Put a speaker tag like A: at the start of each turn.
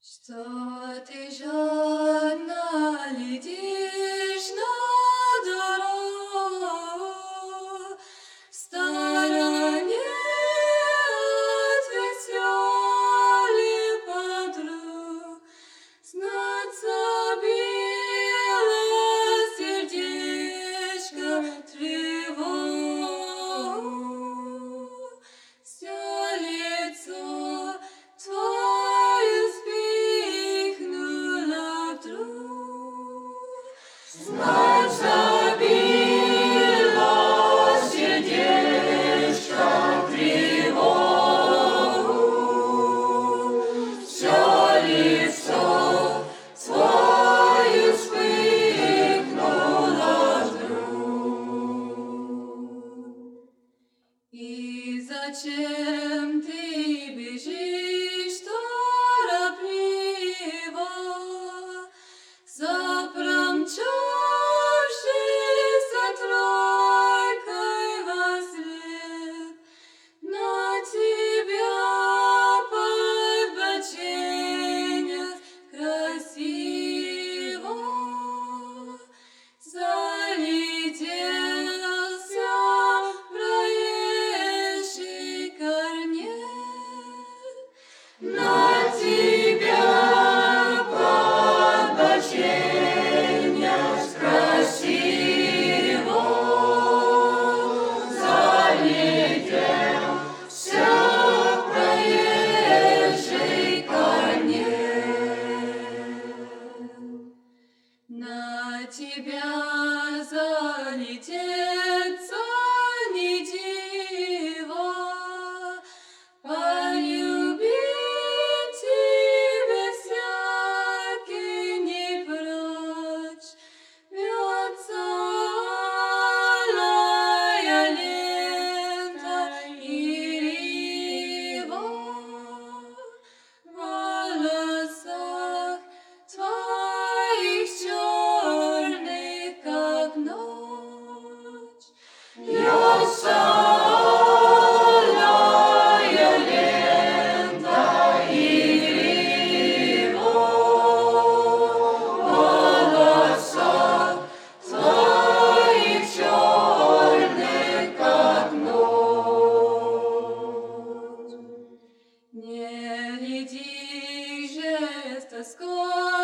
A: Что ты жадно глядишь на дорогу, в стороне от веселых подруг, знать забило сердечко тревогу. Все лицо твое вспыхнуло вдруг, знать забило сердечко тревогу. Все лицо твое вспыхнуло вдруг. И зачем ты бежишь торопливо, за промчавшейся тройкой вослед? На тебя подбоченясь красиво залетелся проезжий корнет. На тебя подбоченясь красиво залетелся проезжий корнет. На тебя залететься не диво, полюбить тебя всякий не прочь. Вьется алая лента ива в волосах твоих черных, как ночь. Вьется алая лента ива в волосах твоих черных, как ночь. Не гляди же с тоской